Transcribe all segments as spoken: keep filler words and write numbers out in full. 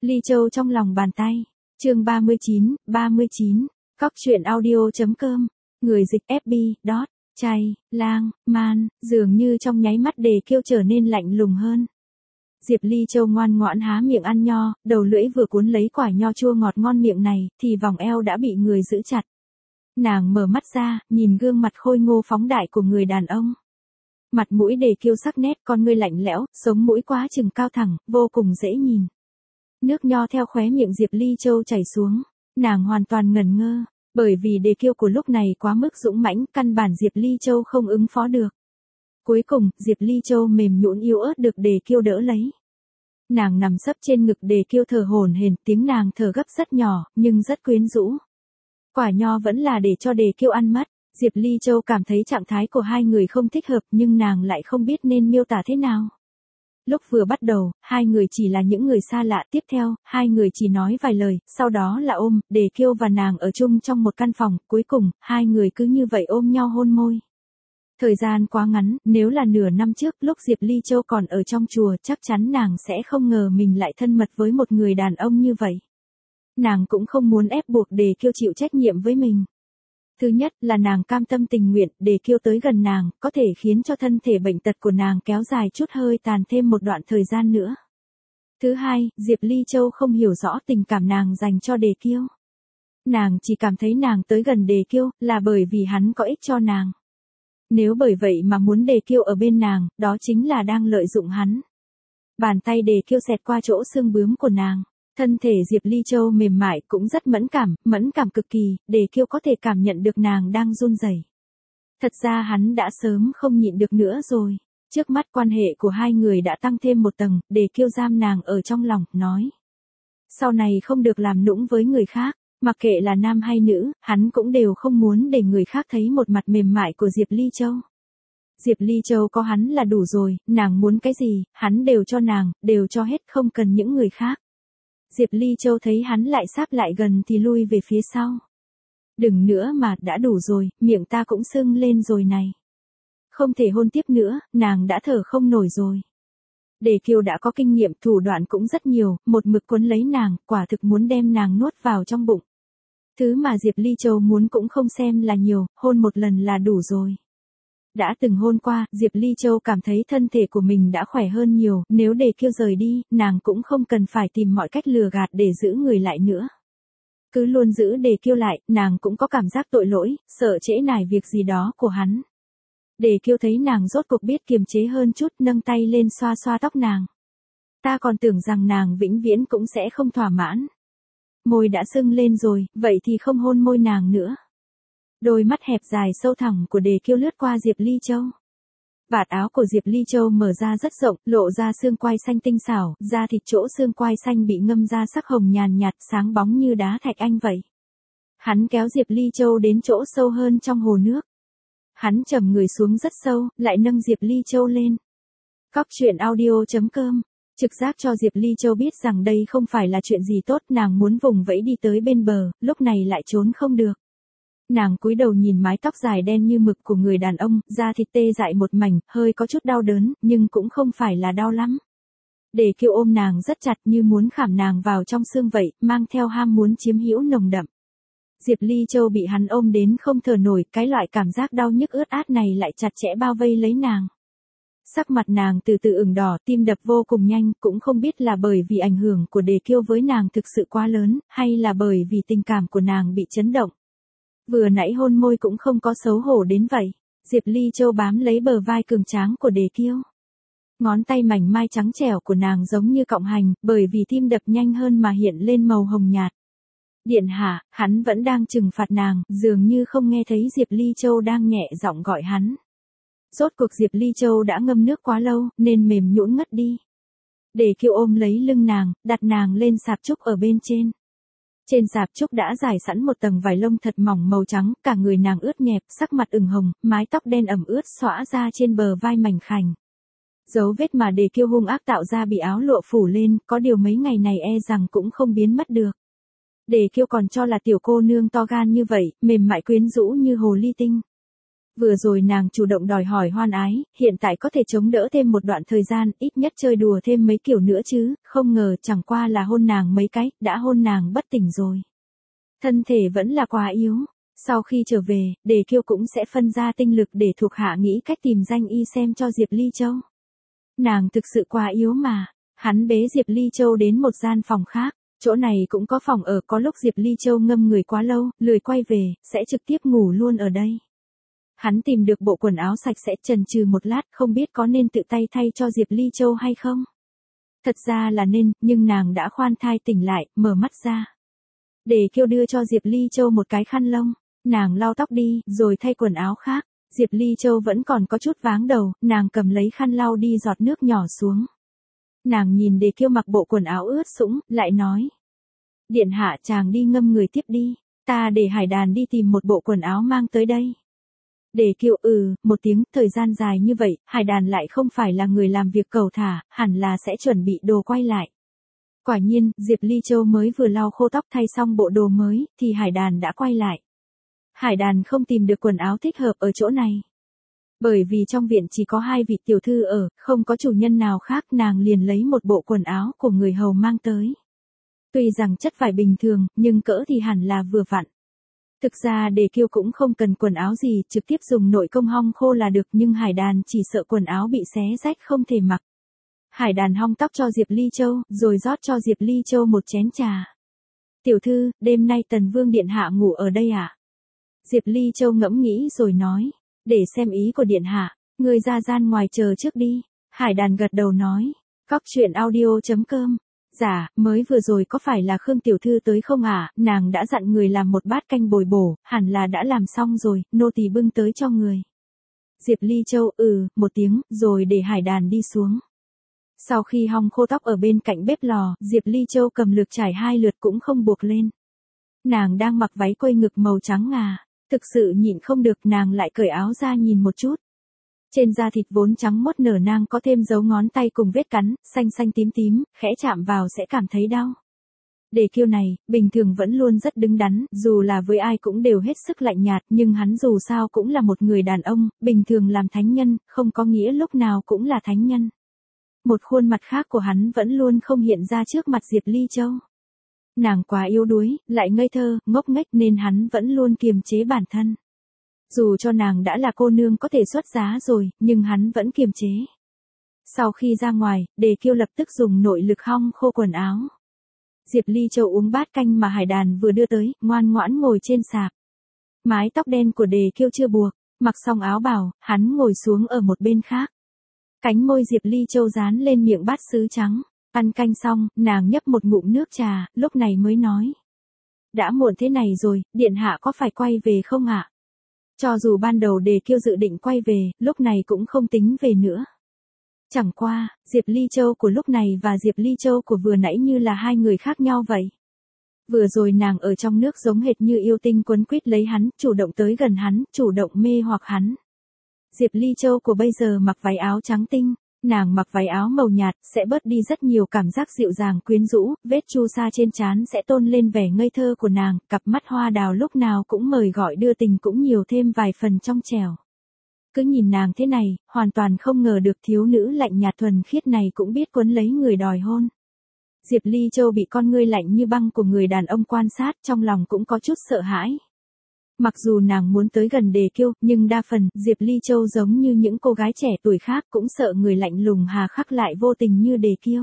Ly Châu trong lòng bàn tay. Chương ba mươi chín, ba mươi chín. Cóc truyện audio.com. Người dịch ép bê, dot, chay, lang, man, dường như trong nháy mắt Đề Kiêu trở nên lạnh lùng hơn. Diệp Ly Châu ngoan ngoãn há miệng ăn nho, đầu lưỡi vừa cuốn lấy quả nho chua ngọt ngon miệng này, thì vòng eo đã bị người giữ chặt. Nàng mở mắt ra, nhìn gương mặt khôi ngô phóng đại của người đàn ông. Mặt mũi Đề Kiêu sắc nét, con ngươi lạnh lẽo, sống mũi quá chừng cao thẳng, vô cùng dễ nhìn. Nước nho theo khóe miệng Diệp Ly Châu chảy xuống, nàng hoàn toàn ngẩn ngơ, bởi vì Đề Kiêu của lúc này quá mức dũng mãnh, căn bản Diệp Ly Châu không ứng phó được. Cuối cùng, Diệp Ly Châu mềm nhũn yếu ớt được Đề Kiêu đỡ lấy. Nàng nằm sấp trên ngực Đề Kiêu thở hổn hển, tiếng nàng thở gấp rất nhỏ, nhưng rất quyến rũ. Quả nho vẫn là để cho Đề Kiêu ăn mất. Diệp Ly Châu cảm thấy trạng thái của hai người không thích hợp, nhưng nàng lại không biết nên miêu tả thế nào. Lúc vừa bắt đầu, hai người chỉ là những người xa lạ, tiếp theo, hai người chỉ nói vài lời, sau đó là ôm, Đề Kiêu và nàng ở chung trong một căn phòng, cuối cùng, hai người cứ như vậy ôm nhau hôn môi. Thời gian quá ngắn, nếu là nửa năm trước, lúc Diệp Ly Châu còn ở trong chùa, chắc chắn nàng sẽ không ngờ mình lại thân mật với một người đàn ông như vậy. Nàng cũng không muốn ép buộc Đề Kiêu chịu trách nhiệm với mình. Thứ nhất là nàng cam tâm tình nguyện, Đề Kiêu tới gần nàng, có thể khiến cho thân thể bệnh tật của nàng kéo dài chút hơi tàn thêm một đoạn thời gian nữa. Thứ hai, Diệp Ly Châu không hiểu rõ tình cảm nàng dành cho Đề Kiêu. Nàng chỉ cảm thấy nàng tới gần Đề Kiêu, là bởi vì hắn có ích cho nàng. Nếu bởi vậy mà muốn Đề Kiêu ở bên nàng, đó chính là đang lợi dụng hắn. Bàn tay Đề Kiêu xẹt qua chỗ xương bướm của nàng. Thân thể Diệp Ly Châu mềm mại cũng rất mẫn cảm, mẫn cảm cực kỳ, Đề Kiêu có thể cảm nhận được nàng đang run rẩy. Thật ra hắn đã sớm không nhịn được nữa rồi. Trước mắt quan hệ của hai người đã tăng thêm một tầng, Đề Kiêu giam nàng ở trong lòng, nói. Sau này không được làm nũng với người khác, mặc kệ là nam hay nữ, hắn cũng đều không muốn để người khác thấy một mặt mềm mại của Diệp Ly Châu. Diệp Ly Châu có hắn là đủ rồi, nàng muốn cái gì, hắn đều cho nàng, đều cho hết, không cần những người khác. Diệp Ly Châu thấy hắn lại sáp lại gần thì lui về phía sau. Đừng nữa mà, đã đủ rồi, miệng ta cũng sưng lên rồi này. Không thể hôn tiếp nữa, nàng đã thở không nổi rồi. Đề Kiêu đã có kinh nghiệm, thủ đoạn cũng rất nhiều, một mực cuốn lấy nàng, quả thực muốn đem nàng nuốt vào trong bụng. Thứ mà Diệp Ly Châu muốn cũng không xem là nhiều, hôn một lần là đủ rồi. Đã từng hôn qua, Diệp Ly Châu cảm thấy thân thể của mình đã khỏe hơn nhiều, nếu Đề Kiêu rời đi, nàng cũng không cần phải tìm mọi cách lừa gạt để giữ người lại nữa. Cứ luôn giữ Đề Kiêu lại, nàng cũng có cảm giác tội lỗi, sợ trễ nải việc gì đó của hắn. Đề Kiêu thấy nàng rốt cuộc biết kiềm chế hơn chút, nâng tay lên xoa xoa tóc nàng. Ta còn tưởng rằng nàng vĩnh viễn cũng sẽ không thỏa mãn. Môi đã sưng lên rồi, vậy thì không hôn môi nàng nữa. Đôi mắt hẹp dài sâu thẳm của Đề Kiêu lướt qua Diệp Ly Châu. Vạt áo của Diệp Ly Châu mở ra rất rộng, lộ ra xương quai xanh tinh xảo, da thịt chỗ xương quai xanh bị ngâm ra sắc hồng nhàn nhạt, sáng bóng như đá thạch anh vậy. Hắn kéo Diệp Ly Châu đến chỗ sâu hơn trong hồ nước. Hắn trầm người xuống rất sâu, lại nâng Diệp Ly Châu lên. Cóc truyện audio.com. Trực giác cho Diệp Ly Châu biết rằng đây không phải là chuyện gì tốt, nàng muốn vùng vẫy đi tới bên bờ, lúc này lại trốn không được. Nàng cúi đầu nhìn mái tóc dài đen như mực của người đàn ông, da thịt tê dại một mảnh, hơi có chút đau đớn, nhưng cũng không phải là đau lắm. Đề Kiêu ôm nàng rất chặt như muốn khảm nàng vào trong xương vậy, mang theo ham muốn chiếm hữu nồng đậm. Diệp Ly Châu bị hắn ôm đến không thở nổi, cái loại cảm giác đau nhức ướt át này lại chặt chẽ bao vây lấy nàng. Sắc mặt nàng từ từ ửng đỏ, tim đập vô cùng nhanh, cũng không biết là bởi vì ảnh hưởng của Đề Kiêu với nàng thực sự quá lớn, hay là bởi vì tình cảm của nàng bị chấn động. Vừa nãy hôn môi cũng không có xấu hổ đến vậy. Diệp Ly Châu bám lấy bờ vai cường tráng của Đề Kiêu. Ngón tay mảnh mai trắng trẻo của nàng giống như cọng hành, bởi vì tim đập nhanh hơn mà hiện lên màu hồng nhạt. Điện hạ, hắn vẫn đang trừng phạt nàng, dường như không nghe thấy Diệp Ly Châu đang nhẹ giọng gọi hắn. Rốt cuộc Diệp Ly Châu đã ngâm nước quá lâu, nên mềm nhũn ngất đi. Đề Kiêu ôm lấy lưng nàng, đặt nàng lên sạp trúc ở bên trên. Trên sạp trúc đã rải sẵn một tầng vải lông thật mỏng màu trắng, cả người nàng ướt nhẹp, sắc mặt ửng hồng, mái tóc đen ẩm ướt xõa ra trên bờ vai mảnh khảnh. Dấu vết mà Đề Kiêu hung ác tạo ra bị áo lụa phủ lên, có điều mấy ngày này e rằng cũng không biến mất được. Đề Kiêu còn cho là tiểu cô nương to gan như vậy, mềm mại quyến rũ như hồ ly tinh. Vừa rồi nàng chủ động đòi hỏi hoan ái, hiện tại có thể chống đỡ thêm một đoạn thời gian, ít nhất chơi đùa thêm mấy kiểu nữa chứ, không ngờ chẳng qua là hôn nàng mấy cái, đã hôn nàng bất tỉnh rồi. Thân thể vẫn là quá yếu. Sau khi trở về, Đề Kiêu cũng sẽ phân ra tinh lực để thuộc hạ nghĩ cách tìm danh y xem cho Diệp Ly Châu. Nàng thực sự quá yếu mà. Hắn bế Diệp Ly Châu đến một gian phòng khác. Chỗ này cũng có phòng ở, có lúc Diệp Ly Châu ngâm người quá lâu, lười quay về, sẽ trực tiếp ngủ luôn ở đây. Hắn tìm được bộ quần áo sạch sẽ, chần chừ một lát, không biết có nên tự tay thay cho Diệp Ly Châu hay không. Thật ra là nên, nhưng nàng đã khoan thai tỉnh lại, mở mắt ra. Đề Kiêu đưa cho Diệp Ly Châu một cái khăn lông, nàng lau tóc đi, rồi thay quần áo khác. Diệp Ly Châu vẫn còn có chút váng đầu, nàng cầm lấy khăn lau đi giọt nước nhỏ xuống. Nàng nhìn Đề Kiêu mặc bộ quần áo ướt sũng, lại nói. Điện hạ, chàng đi ngâm người tiếp đi, ta để Hải Đàn đi tìm một bộ quần áo mang tới đây. Đề Kiêu ừ, một tiếng, thời gian dài như vậy, Hải Đàn lại không phải là người làm việc cầu thả, hẳn là sẽ chuẩn bị đồ quay lại. Quả nhiên, Diệp Ly Châu mới vừa lau khô tóc thay xong bộ đồ mới, thì Hải Đàn đã quay lại. Hải Đàn không tìm được quần áo thích hợp ở chỗ này. Bởi vì trong viện chỉ có hai vị tiểu thư ở, không có chủ nhân nào khác, nàng liền lấy một bộ quần áo của người hầu mang tới. Tuy rằng chất vải bình thường, nhưng cỡ thì hẳn là vừa vặn. Thực ra Đề Kiêu cũng không cần quần áo gì, trực tiếp dùng nội công hong khô là được, nhưng Hải Đàn chỉ sợ quần áo bị xé rách không thể mặc. Hải Đàn hong tóc cho Diệp Ly Châu, rồi rót cho Diệp Ly Châu một chén trà. Tiểu thư, đêm nay Tần Vương điện hạ ngủ ở đây à? Diệp Ly Châu ngẫm nghĩ rồi nói, để xem ý của điện hạ, người ra gian ngoài chờ trước đi. Hải Đàn gật đầu nói, cóc truyện audio chấm com. Dạ, mới vừa rồi có phải là Khương tiểu thư tới không ạ? À? Nàng đã dặn người làm một bát canh bồi bổ, hẳn là đã làm xong rồi, nô tỳ bưng tới cho người. Diệp Ly Châu ừ, một tiếng, rồi để Hải Đàn đi xuống. Sau khi hong khô tóc ở bên cạnh bếp lò, Diệp Ly Châu cầm lược trải hai lượt cũng không buộc lên. Nàng đang mặc váy quây ngực màu trắng ngà, thực sự nhịn không được, nàng lại cởi áo ra nhìn một chút. Trên da thịt vốn trắng mốt nở nang có thêm dấu ngón tay cùng vết cắn, xanh xanh tím tím, khẽ chạm vào sẽ cảm thấy đau. Đề Kiêu này, bình thường vẫn luôn rất đứng đắn, dù là với ai cũng đều hết sức lạnh nhạt, nhưng hắn dù sao cũng là một người đàn ông, bình thường làm thánh nhân, không có nghĩa lúc nào cũng là thánh nhân. Một khuôn mặt khác của hắn vẫn luôn không hiện ra trước mặt Diệp Ly Châu. Nàng quá yếu đuối, lại ngây thơ, ngốc nghếch nên hắn vẫn luôn kiềm chế bản thân. Dù cho nàng đã là cô nương có thể xuất giá rồi, nhưng hắn vẫn kiềm chế. Sau khi ra ngoài, Đề Kiêu lập tức dùng nội lực hong khô quần áo. Diệp Ly Châu uống bát canh mà Hải Đàn vừa đưa tới, ngoan ngoãn ngồi trên sạp. Mái tóc đen của Đề Kiêu chưa buộc, mặc xong áo bào, hắn ngồi xuống ở một bên khác. Cánh môi Diệp Ly Châu dán lên miệng bát sứ trắng. Ăn canh xong, nàng nhấp một ngụm nước trà, lúc này mới nói. Đã muộn thế này rồi, điện hạ có phải quay về không ạ? À? Cho dù ban đầu Đề Kiêu dự định quay về, lúc này cũng không tính về nữa. Chẳng qua, Diệp Ly Châu của lúc này và Diệp Ly Châu của vừa nãy như là hai người khác nhau vậy. Vừa rồi nàng ở trong nước giống hệt như yêu tinh quấn quýt lấy hắn, chủ động tới gần hắn, chủ động mê hoặc hắn. Diệp Ly Châu của bây giờ mặc váy áo trắng tinh, nàng mặc váy áo màu nhạt, sẽ bớt đi rất nhiều cảm giác dịu dàng quyến rũ, vết chu sa trên trán sẽ tôn lên vẻ ngây thơ của nàng, cặp mắt hoa đào lúc nào cũng mời gọi đưa tình cũng nhiều thêm vài phần trong trẻo. Cứ nhìn nàng thế này, hoàn toàn không ngờ được thiếu nữ lạnh nhạt thuần khiết này cũng biết quấn lấy người đòi hôn. Diệp Ly Châu bị con ngươi lạnh như băng của người đàn ông quan sát, trong lòng cũng có chút sợ hãi. Mặc dù nàng muốn tới gần Đề Kiêu, nhưng đa phần, Diệp Ly Châu giống như những cô gái trẻ tuổi khác cũng sợ người lạnh lùng hà khắc lại vô tình như Đề Kiêu.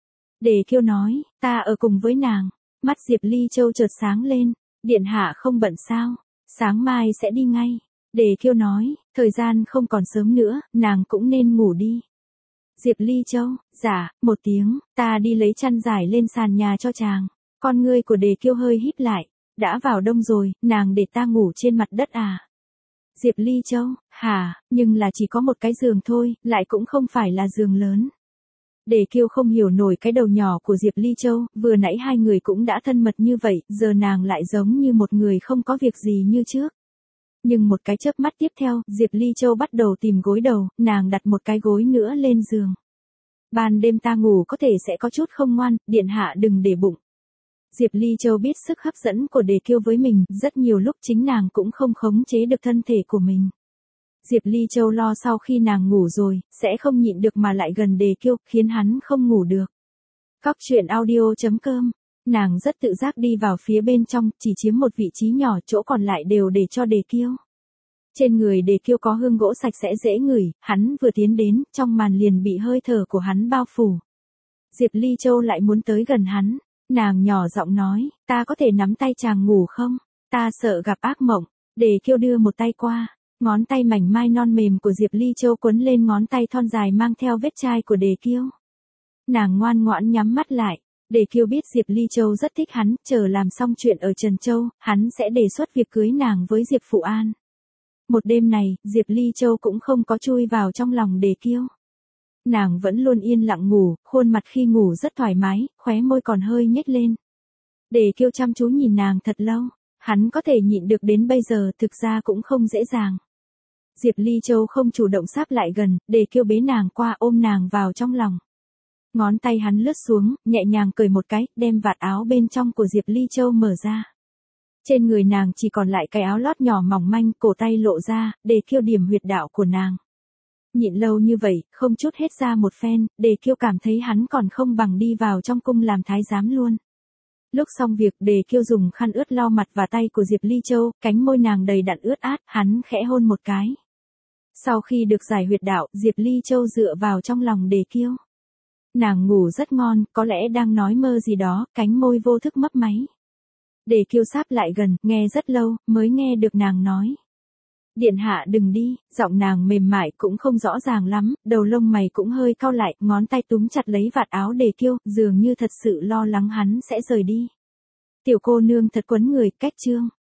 Đề Kiêu nói, ta ở cùng với nàng. Mắt Diệp Ly Châu chợt sáng lên, điện hạ không bận sao, sáng mai sẽ đi ngay. Đề Kiêu nói, thời gian không còn sớm nữa, nàng cũng nên ngủ đi. Diệp Ly Châu, dạ, một tiếng, ta đi lấy chăn giải lên sàn nhà cho chàng. Con ngươi của Đề Kiêu hơi híp lại. Đã vào đông rồi, nàng để ta ngủ trên mặt đất à? Diệp Ly Châu, hả, nhưng là chỉ có một cái giường thôi, lại cũng không phải là giường lớn. Đề Kiêu không hiểu nổi cái đầu nhỏ của Diệp Ly Châu, vừa nãy hai người cũng đã thân mật như vậy, giờ nàng lại giống như một người không có việc gì như trước. Nhưng một cái chớp mắt tiếp theo, Diệp Ly Châu bắt đầu tìm gối đầu, nàng đặt một cái gối nữa lên giường. Ban đêm ta ngủ có thể sẽ có chút không ngoan, điện hạ đừng để bụng. Diệp Ly Châu biết sức hấp dẫn của Đề Kiêu với mình, rất nhiều lúc chính nàng cũng không khống chế được thân thể của mình. Diệp Ly Châu lo sau khi nàng ngủ rồi, sẽ không nhịn được mà lại gần Đề Kiêu, khiến hắn không ngủ được. Cóc truyện audio chấm com. Nàng rất tự giác đi vào phía bên trong, chỉ chiếm một vị trí nhỏ, chỗ còn lại đều để cho Đề Kiêu. Trên người Đề Kiêu có hương gỗ sạch sẽ dễ ngửi, hắn vừa tiến đến, trong màn liền bị hơi thở của hắn bao phủ. Diệp Ly Châu lại muốn tới gần hắn, nàng nhỏ giọng nói, ta có thể nắm tay chàng ngủ không? Ta sợ gặp ác mộng. Đề Kiêu đưa một tay qua, ngón tay mảnh mai non mềm của Diệp Ly Châu quấn lên ngón tay thon dài mang theo vết chai của Đề Kiêu. Nàng ngoan ngoãn nhắm mắt lại. Đề Kiêu biết Diệp Ly Châu rất thích hắn, chờ làm xong chuyện ở Trần Châu, hắn sẽ đề xuất việc cưới nàng với Diệp Phụ An. Một đêm này, Diệp Ly Châu cũng không có chui vào trong lòng Đề Kiêu. Nàng vẫn luôn yên lặng ngủ, khuôn mặt khi ngủ rất thoải mái, khóe môi còn hơi nhếch lên. Đề Kiêu chăm chú nhìn nàng thật lâu, hắn có thể nhịn được đến bây giờ thực ra cũng không dễ dàng. Diệp Ly Châu không chủ động sáp lại gần, Đề Kiêu bế nàng qua ôm nàng vào trong lòng. Ngón tay hắn lướt xuống, nhẹ nhàng cởi một cái, đem vạt áo bên trong của Diệp Ly Châu mở ra. Trên người nàng chỉ còn lại cái áo lót nhỏ mỏng manh, cổ tay lộ ra, Đề Kiêu điểm huyệt đạo của nàng. Nhịn lâu như vậy, không chút hết ra một phen, Đề Kiêu cảm thấy hắn còn không bằng đi vào trong cung làm thái giám luôn. Lúc xong việc, Đề Kiêu dùng khăn ướt lau mặt và tay của Diệp Ly Châu, cánh môi nàng đầy đặn ướt át, hắn khẽ hôn một cái. Sau khi được giải huyệt đạo, Diệp Ly Châu dựa vào trong lòng Đề Kiêu. Nàng ngủ rất ngon, có lẽ đang nói mơ gì đó, cánh môi vô thức mấp máy. Đề Kiêu sáp lại gần, nghe rất lâu, mới nghe được nàng nói. Điện hạ đừng đi, giọng nàng mềm mại cũng không rõ ràng lắm, đầu lông mày cũng hơi cau lại, ngón tay túm chặt lấy vạt áo Đề Kiêu, dường như thật sự lo lắng hắn sẽ rời đi. Tiểu cô nương thật quấn người, cách chương.